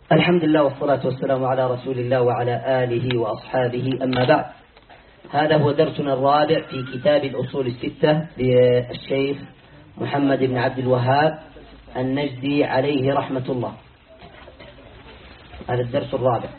الحمد لله والصلاة والسلام على رسول الله وعلى آله وأصحابه، أما بعد. هذا هو درسنا الرابع في كتاب الأصول الستة للشيخ محمد بن عبد الوهاب النجدي عليه رحمة الله. هذا الدرس الرابع.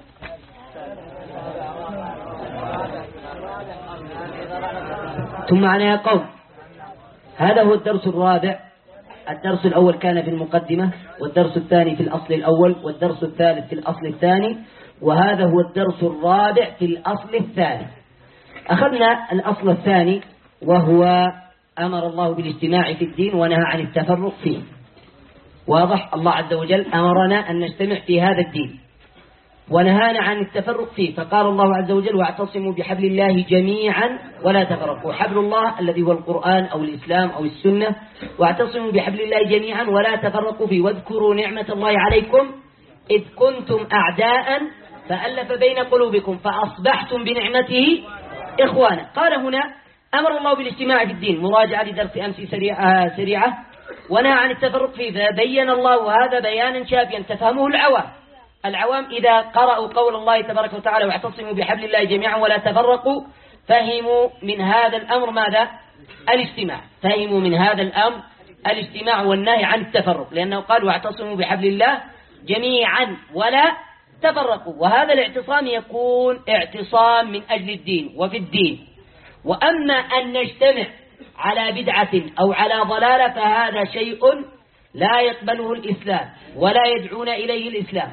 ثم معنا قول. هذا هو الدرس الرابع. الدرس الأول كان في المقدمة، والدرس الثاني في الأصل الأول، والدرس الثالث في الأصل الثاني، وهذا هو الدرس الرابع في الأصل الثالث. أخذنا الأصل الثاني وهو أمر الله بالاجتماع في الدين ونهى عن التفرق فيه. واضح؟ الله عز وجل أمرنا أن نجتمع في هذا الدين ونهانا عن التفرق فيه، فقال الله عز وجل: واعتصموا بحبل الله جميعا ولا تفرقوا. حبل الله الذي هو القرآن أو الإسلام أو السنة. واعتصموا بحبل الله جميعا ولا تفرقوا فيه واذكروا نعمة الله عليكم إذ كنتم أعداء فألف بين قلوبكم فأصبحتم بنعمته إخوانا. قال هنا أمر الله بالاجتماع في الدين، مراجعة لدرس أمس سريعة، ونهى عن التفرق فيه، فبين الله هذا بيانا شافيا تفهمه العوام إذا قرأوا قول الله تبارك وتعالى: واعتصموا بحبل الله جميعا ولا تفرقوا، فهموا من هذا الأمر ماذا؟ الاجتماع. فهموا من هذا الأمر الاجتماع والنهي عن التفرق، لأنه قال: واعتصموا بحبل الله جميعا ولا تفرقوا. وهذا الاعتصام يكون اعتصام من أجل الدين وفي الدين. وأما أن نجتمع على بدعة أو على ضلالة فهذا شيء لا يقبله الإسلام ولا يدعون إليه الإسلام.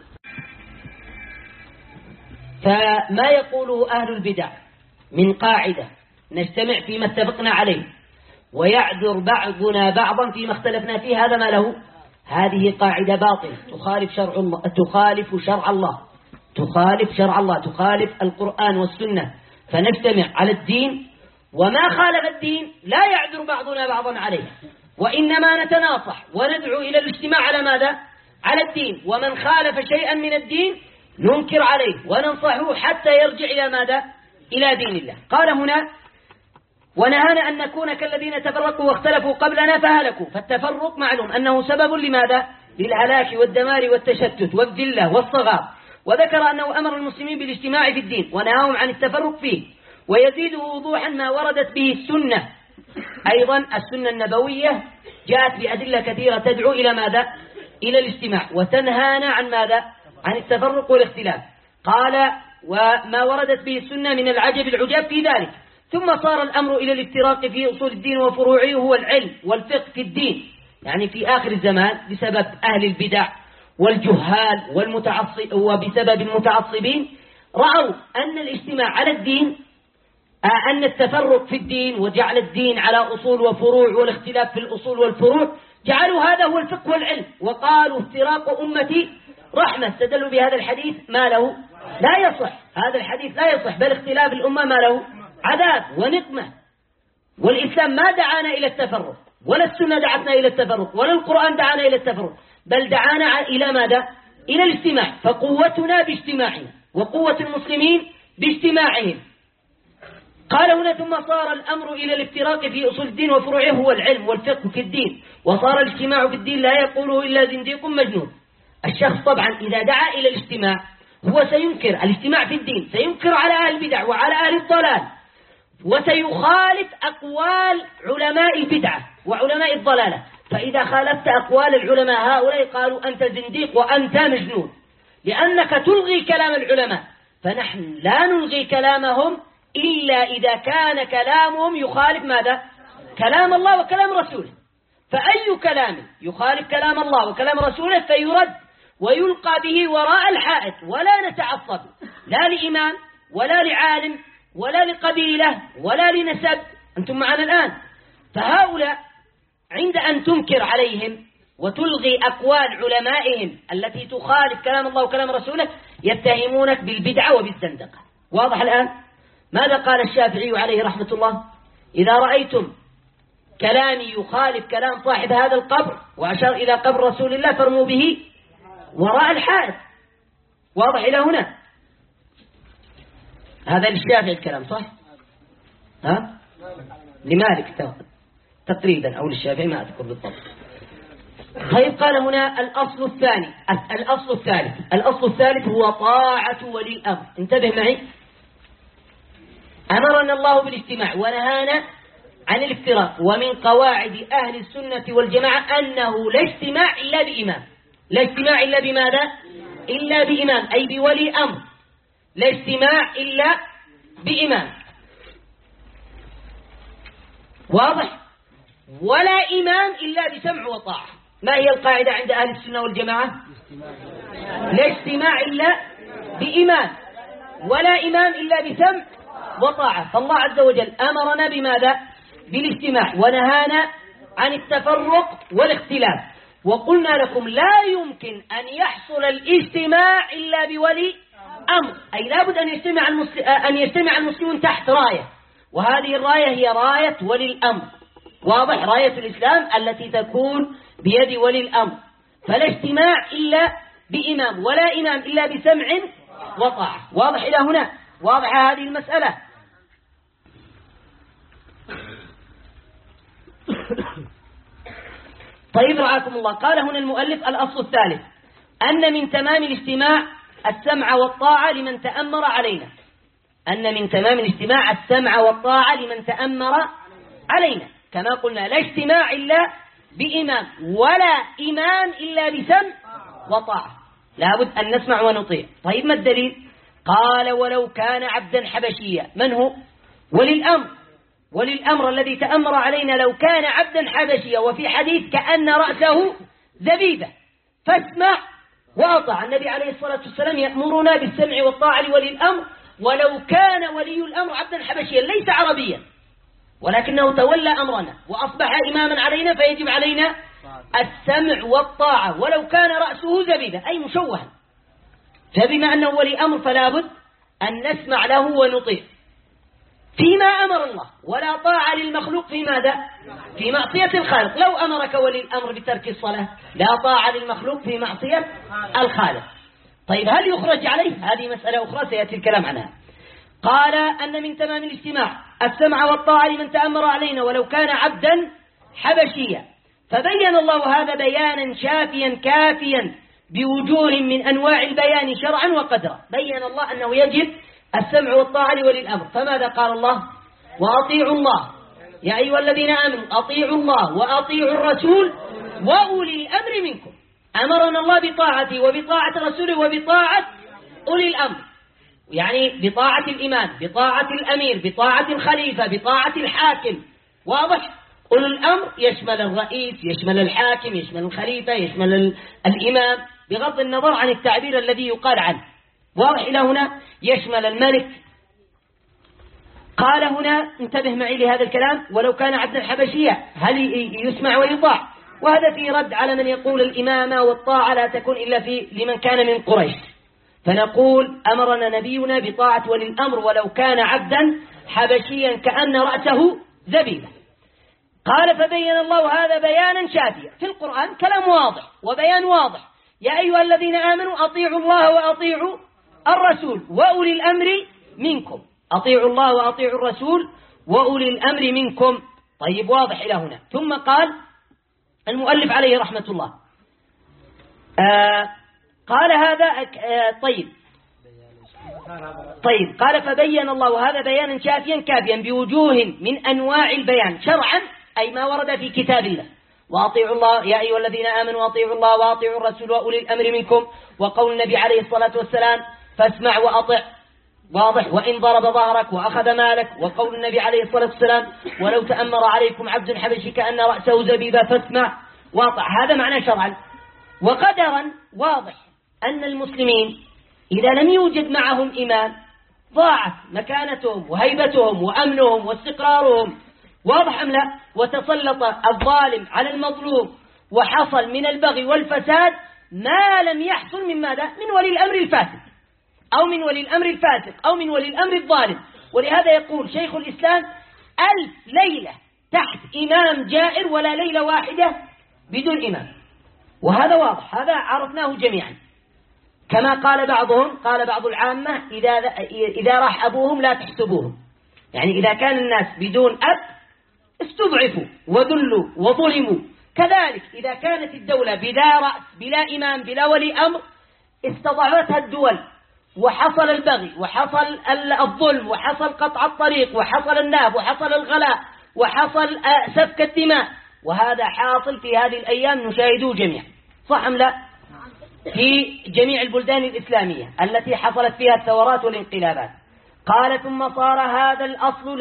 فما يقوله أهل البدع من قاعدة: نجتمع فيما اتفقنا عليه ويعذر بعضنا بعضا فيما اختلفنا فيه، هذا ما له. هذه قاعدة باطلة تخالف شرع الله، تخالف شرع الله، تخالف القرآن والسنة. فنجتمع على الدين، وما خالف الدين لا يعذر بعضنا بعضا عليه، وإنما نتناصح وندعو إلى الاجتماع على ماذا؟ على الدين. ومن خالف شيئا من الدين ننكر عليه وننصحه حتى يرجع إلى ماذا؟ إلى دين الله. قال هنا: ونهانا أن نكون كالذين تفرقوا واختلفوا قبلنا فهلكوا. فالتفرق معلوم أنه سبب لماذا؟ للهلاك والدمار والتشتت والذلة والصغار. وذكر أنه أمر المسلمين بالاجتماع في الدين ونهاهم عن التفرق فيه. ويزيد وضوحا ما وردت به السنة. أيضا السنة النبوية جاءت بأدلة كثيرة تدعو إلى ماذا؟ إلى الاجتماع، وتنهانا عن ماذا؟ عن التفرق والاختلاف. قال: وما وردت به السنة من العجب العجاب في ذلك. ثم صار الأمر إلى الافتراق في أصول الدين وفروعه، هو العلم والفقه في الدين. يعني في آخر الزمان بسبب أهل البدع والجهال وبسبب المتعصبين رأوا أن الاجتماع على الدين، أن التفرق في الدين وجعل الدين على أصول وفروع والاختلاف في الأصول والفروع، جعلوا هذا هو الفقه والعلم، وقالوا: افتراق أمتي رحمة. استدلوا بهذا الحديث ما له لا يصح. هذا الحديث لا يصح، بل اختلاف الأمة ما له عذاب ونقمة. والإسلام ما دعانا إلى التفرق، ولا السنة دعتنا إلى التفرق، ولا القرآن دعانا إلى التفرق، بل دعانا إلى ماذا؟ إلى الاجتماع. فقوتنا باجتماعنا، وقوة المسلمين باجتماعهم. قال هنا: ثم صار الأمر إلى الافتراق في أصول الدين وفروعه، هو العلم والفقه في الدين. وصار الاجتماع في الدين لا يقوله إلا زنديق مجنون. الشخص طبعا إذا دعا إلى الاجتماع هو سينكر الاجتماع في الدين، سينكر على أهل البدع وعلى أهل الضلال، وسيخالف أقوال علماء البدعة وعلماء الضلالة. فإذا خالفت أقوال العلماء هؤلاء قالوا: أنت زنديق وأنت مجنون، لأنك تلغي كلام العلماء. فنحن لا نلغي كلامهم إلا إذا كان كلامهم يخالف ماذا؟ كلام الله وكلام رسوله. فأي كلام يخالف كلام الله وكلام رسوله فيرد ويلقى به وراء الحائط، ولا نتعصب لا لإمام ولا لعالم ولا لقبيلة ولا لنسب. أنتم معنا الآن. فهؤلاء عند أن تنكر عليهم وتلغي أقوال علمائهم التي تخالف كلام الله وكلام رسوله يتهمونك بالبدعة وبالزندقة. واضح الآن؟ ماذا قال الشافعي عليه رحمة الله؟ إذا رأيتم كلامي يخالف كلام صاحب هذا القبر، وأشار إلى قبر رسول الله، فارموا به وراء الحائط. واضح إلى هنا؟ هذا للشافعي الكلام، صح؟ لمالك تقريبا، أو للشافعي ما أذكر بالضبط. طيب قال هنا الأصل الثالث هو طاعة ولي الأمر. انتبه معي، أمرنا الله بالاجتماع ونهانا عن الافتراق، ومن قواعد أهل السنة والجماعة أنه لا اجتماع إلا بإمام. لا اجتماع إلا بماذا؟ إلا بإمام، أي بولي أمر. لا اجتماع إلا بإمام، واضح؟ ولا إمام إلا بسمع وطاعة. ما هي القاعدة عند أهل السنة والجماعة؟ لا اجتماع إلا بإمام، ولا إمام إلا بسمع وطاعة. فالله عز وجل أمرنا بماذا؟ بالاجتماع، ونهانا عن التفرق والاختلاف. وقلنا لكم لا يمكن أن يحصل الاجتماع إلا بولي أمر، أي لابد أن يجتمع المسلمون تحت راية، وهذه الراية هي راية ولي الأمر. واضح؟ راية الإسلام التي تكون بيد ولي الأمر. فلا اجتماع إلا بإمام، ولا إمام إلا بسمع وطاعة. واضح إلى هنا؟ واضحة هذه المسألة؟ طيب رعاكم الله. قال هنا المؤلف الأصل الثالث أن من تمام الاجتماع السمع والطاعة لمن تأمر علينا. أن من تمام الاجتماع السمع والطاعة لمن تأمر علينا، كما قلنا لا اجتماع إلا بإمام، ولا إمام إلا بسمع وطاعة. لابد أن نسمع ونطيع. طيب ما الدليل؟ قال ولو كان عبدا حبشيا. من هو؟ ولي الأمر. ولي الأمر الذي تأمر علينا لو كان عبدا حبشيا، وفي حديث كأن رأسه زبيبة، فاسمع وأطع. النبي عليه الصلاة والسلام يأمرنا بالسمع والطاعة لولي الأمر، ولو كان ولي الأمر عبدا حبشيا ليس عربيا، ولكنه تولى أمرنا وأصبح إماما علينا، فيجب علينا السمع والطاعة ولو كان رأسه زبيبة أي مشوها. فبما أنه ولي أمر فلا بد أن نسمع له ونطيع فيما أمر الله، ولا طاعة للمخلوق في ماذا؟ في معصية الخالق. لو أمرك ولي الأمر بترك الصلاة لا طاعة للمخلوق في معصية الخالق. طيب هل يخرج عليه؟ هذه مسألة أخرى سيأتي الكلام عنها. قال أن من تمام الاجتماع السمع والطاعة لمن تأمر علينا ولو كان عبدا حبشيا. فبين الله هذا بيانا شافيا كافيا بوجوه من أنواع البيان شرعا وقدرا. بين الله أنه يجب السمع والطاعة لولي الأمر. فماذا قال الله؟ وأطيعوا الله يا أيها الذين آمنوا أطيعوا الله وأطيعوا الرسول وأولي الأمر منكم. أمرنا الله بطاعته وبطاعة رسوله وبطاعة أولي الأمر، يعني بطاعة الإمام، بطاعة الأمير، بطاعة الخليفة، بطاعة الحاكم. واضح؟ أولي الأمر يشمل الرئيس، يشمل الحاكم، يشمل الخليفة، يشمل الإمام، بغض النظر عن التعبير الذي يقال عنه. واضح إلى هنا؟ يشمل الملك. قال هنا انتبه معي لهذا الكلام ولو كان عبدا حبشيا، هل يسمع ويطاع؟ وهذا في رد على من يقول الإمامة والطاعة لا تكون إلا لمن كان من قريش. فنقول أمرنا نبينا بطاعة ولي الأمر ولو كان عبدا حبشيا كأن رأسه زبيبة. قال فبين الله هذا بيانا شافيا. في القرآن كلام واضح وبيان واضح. يا أيها الذين آمنوا أطيعوا الله وأطيعوا الرسول وأولي الأمر منكم. أطيعوا الله وأطيعوا الرسول وأولي الأمر منكم. طيب واضح إلى هنا. ثم قال المؤلف عليه رحمة الله قال هذا طيب قال فبين الله هذا بيانا شافيا كافيا بوجوه من أنواع البيان شرعا، أي ما ورد في كتاب الله. وأطيعوا الله يا أيها الذين آمنوا أطيعوا الله وأطيعوا الرسول وأولي الأمر منكم، وقول النبي عليه الصلاة والسلام فاسمع وأطع. واضح؟ وإن ضرب ظهرك وأخذ مالك. وقول النبي عليه الصلاة والسلام ولو تأمر عليكم عبد حبشي كأن رأسه زبيبة فاسمع واطع. هذا معنى شرعا. وقدرا واضح أن المسلمين إذا لم يوجد معهم إمام ضاعت مكانتهم وهيبتهم وأمنهم واستقرارهم. واضح أم لا؟ وتسلط الظالم على المظلوم، وحصل من البغي والفساد ما لم يحصل من ماذا؟ من ولي الأمر الفاسد أو من ولي الأمر الفاسق أو من ولي الأمر الظالم. ولهذا يقول شيخ الإسلام 1000 ليلة تحت إمام جائر ولا ليلة واحدة بدون إمام. وهذا واضح، هذا عرفناه جميعا. كما قال بعضهم، قال بعض العامة إذا راح أبوهم لا تحسبوهم. يعني إذا كان الناس بدون أب استضعفوا وذلوا وظلموا، كذلك إذا كانت الدولة بلا رأس بلا إمام بلا ولي أمر استضعفتها الدول وحصل البغي وحصل الظلم وحصل قطع الطريق وحصل النهب وحصل الغلاء وحصل سفك الدماء، وهذا حاصل في هذه الأيام نشاهده جميعا، صح أم لا؟ في جميع البلدان الإسلامية التي حصلت فيها الثورات والانقلابات. قال ثم صار هذا الأصل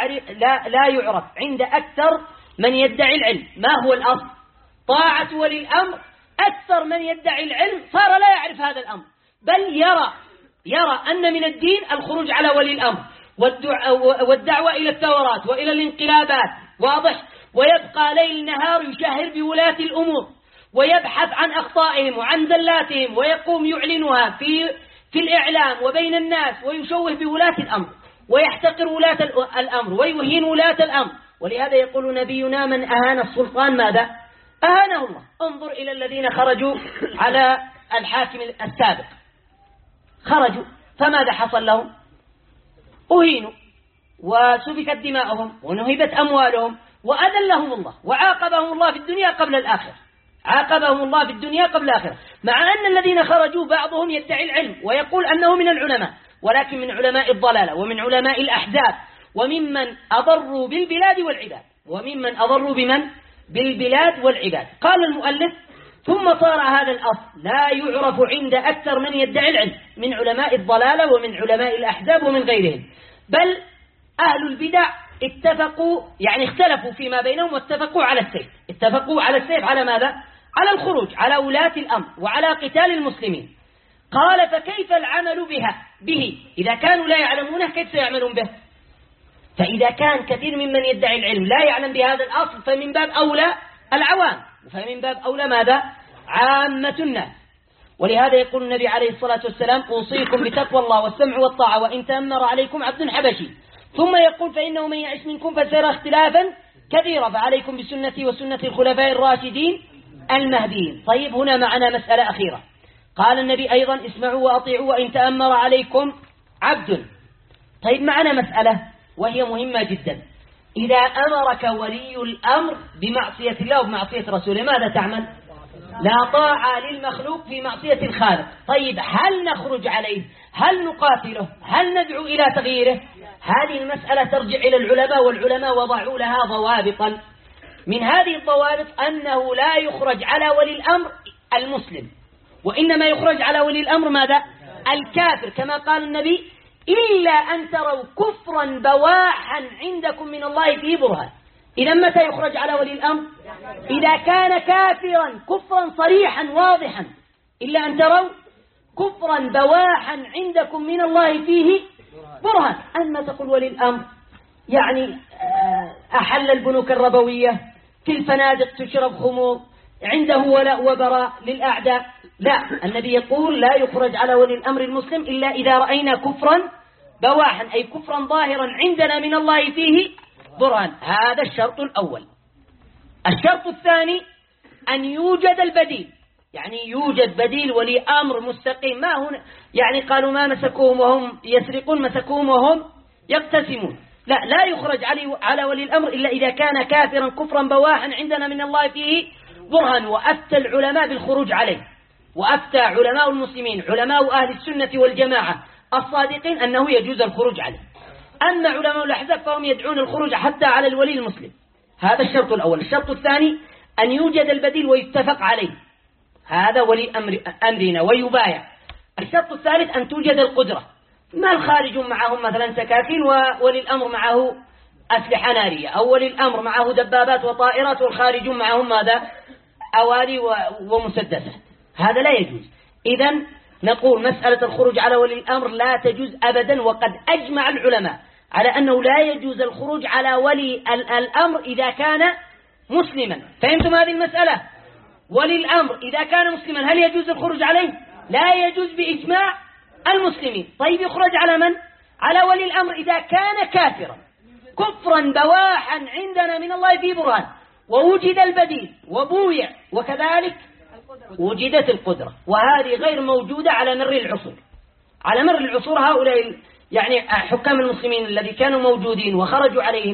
لا يعرف عند أكثر من يدعي العلم. ما هو الأصل؟ طاعة ولي الأمر. أكثر من يدعي العلم صار لا يعرف هذا الأمر، بل يرى أن من الدين الخروج على ولي الأمر والدعوة إلى الثورات وإلى الانقلابات، واضح؟ ويبقى ليل نهار يشهر بولاة الأمور ويبحث عن أخطائهم وعن زلاتهم ويقوم يعلنها في الإعلام وبين الناس ويشوه بولاة الأمر ويحتقر ولاة الأمر ويهين ولاة الأمر. ولهذا يقول نبينا من أهان السلطان ماذا؟ أهانه الله. انظر إلى الذين خرجوا على الحاكم السابق، خرجوا فماذا حصل لهم؟ أهينوا وسفكت دماؤهم ونهبت أموالهم وأذلهم الله وعاقبهم الله في الدنيا قبل الآخرة، عاقبهم الله في الدنيا قبل الآخرة، مع أن الذين خرجوا بعضهم يدعي العلم ويقول أنه من العلماء، ولكن من علماء الضلالة ومن علماء الأحزاب وممن أضروا بالبلاد والعباد، وممن أضروا بالبلاد والعباد. قال المؤلف ثم صار هذا الأصل لا يعرف عند أكثر من يدعي العلم من علماء الضلالة ومن علماء الأحزاب ومن غيرهم، بل أهل البدع اتفقوا اختلفوا فيما بينهم واتفقوا على السيف. اتفقوا على السيف على ماذا؟ على الخروج على ولاة الأمر وعلى قتال المسلمين. قال فكيف العمل به إذا كانوا لا يعلمونه؟ كيف سيعملون به؟ فإذا كان كثير ممن يدعي العلم لا يعلم بهذا الأصل فمن باب أولى العوام، فمن باب أولى ماذا؟ عامة الناس. ولهذا يقول النبي عليه الصلاة والسلام أوصيكم بتقوى الله والسمع والطاعة وإن تأمر عليكم عبد حبشي، ثم يقول فإنه من يعش منكم فسيرى اختلافا كثيرا فعليكم بسنتي وسنة الخلفاء الراشدين المهديين. طيب هنا معنا مسألة أخيرة، قال النبي أيضا اسمعوا وأطيعوا وإن تأمر عليكم عبد. طيب معنا مسألة وهي مهمة جدا، إذا أمرك ولي الأمر بمعصية الله وبمعصية رسوله ماذا تعمل؟ لا طاعة للمخلوق في معصية الخالق. طيب هل نخرج عليه؟ هل نقاتله؟ هل ندعو إلى تغييره؟ هذه المسألة ترجع إلى العلماء، والعلماء وضعوا لها ضوابطا. من هذه الضوابط أنه لا يخرج على ولي الأمر المسلم، وإنما يخرج على ولي الأمر ماذا؟ الكافر، كما قال النبي إلا أن تروا كفرا بواحا عندكم من الله فيه برهان. إذا متى يخرج على ولي الأمر؟ إذا كان كافرا كفرا صريحا واضحا، إلا أن تروا كفرا بواحا عندكم من الله فيه برهان. أما تقول ولي الأمر أحل البنوك الربوية، في الفنادق تشرب خمور، عنده ولاء وبراء للأعداء، لا، النبي يقول لا يخرج على ولي الأمر المسلم إلا إذا رأينا كفرا بواحا، أي كفرا ظاهرا عندنا من الله فيه برهان. هذا الشرط الأول. الشرط الثاني أن يوجد البديل، يوجد بديل ولي أمر مستقيم. ما هنا قالوا ما مسكوهم وهم يسرقون، مسكوهم وهم يقتسمون. لا يخرج على ولي الأمر إلا إذا كان كافرا كفرا بواحا عندنا من الله فيه برهان. وأفتى العلماء بالخروج عليه، وأفتى علماء المسلمين علماء أهل السنة والجماعة الصادقين أنه يجوز الخروج عليه. أما علماء الأحزاب فهم يدعون الخروج حتى على الولي المسلم. هذا الشرط الأول. الشرط الثاني أن يوجد البديل ويتفق عليه، هذا ولي أمرنا ويبايع. الشرط الثالث أن توجد القدرة، ما الخارج معهم مثلا سكاكين وولي الأمر معه أسلحة نارية، أو ولي الأمر معه دبابات وطائرات والخارجون معهم ماذا؟ أواني ومسدسات. هذا لا يجوز. إذن نقول مسألة الخروج على ولي الأمر لا تجوز أبدا، وقد أجمع العلماء على أنه لا يجوز الخروج على ولي الأمر إذا كان مسلما. فهمتم هذه المسألة؟ ولي الأمر إذا كان مسلما هل يجوز الخروج عليه؟ لا يجوز بإجماع المسلمين. طيب يخرج على من؟ على ولي الأمر إذا كان كافرا كفرا بواحا عندنا من الله فيه برهان، ووجد البديل وبويع، وكذلك وجدت القدرة. وهذه غير موجودة على مر العصور. على مر العصور هؤلاء حكام المسلمين الذي كانوا موجودين وخرجوا عليهم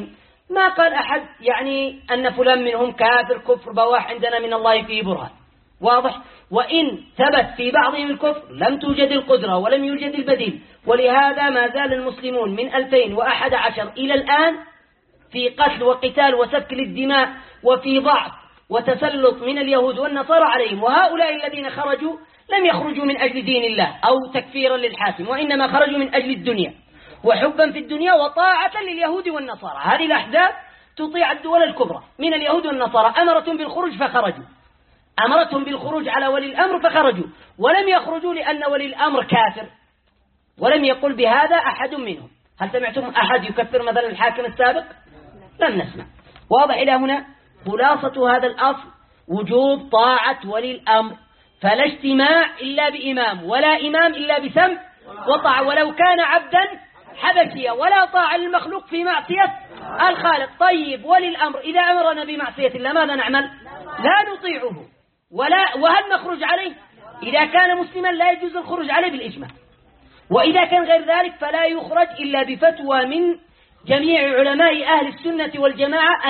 ما قال أحد يعني أن فلان منهم كافر كفر بواح عندنا من الله فيه برهان، واضح. وإن ثبت في بعضهم الكفر لم توجد القدرة ولم يوجد البديل، ولهذا ما زال المسلمون من 2011 إلى الآن في قتل وقتال وسفك للدماء وفي ضعف وتسلط من اليهود والنصارى عليهم. وهؤلاء الذين خرجوا لم يخرجوا من أجل دين الله أو تكفيرا للحاكم، وإنما خرجوا من أجل الدنيا وحبا في الدنيا وطاعة لليهود والنصارى. هذه الأحزاب تطيع الدول الكبرى من اليهود والنصارى، أمرتهم بالخروج فخرجوا، أمرتهم بالخروج على ولي الأمر فخرجوا، ولم يخرجوا لأن ولي الأمر كافر، ولم يقل بهذا أحد منهم. هل سمعتم أحد يكفر مثلا الحاكم السابق؟ لم نسمع. واضح إلى هنا؟ خلاصة هذا الأصل وجوب طاعة ولي الأمر، فلا اجتماع إلا بإمام، ولا إمام إلا بسمع وطاعة، ولو كان عبدا حبشيا، ولا طاعة للمخلوق في معصية الخالق. طيب ولي الأمر إذا أمرنا بمعصية الله ماذا نعمل؟ لا نطيعه وهل نخرج عليه؟ إذا كان مسلما لا يجوز الخروج عليه بالإجماع، وإذا كان غير ذلك فلا يخرج إلا بفتوى من جميع علماء أهل السنة والجماعة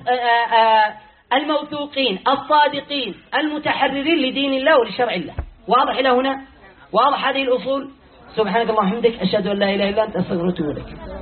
الموثوقين الصادقين المتحررين لدين الله ولشرع الله. واضح إلى هنا؟ واضح هذه الأصول؟ سبحانك اللهم وبحمدك، أشهد أن لا إله إلا أنت، أستغفرك وأتوب إليك.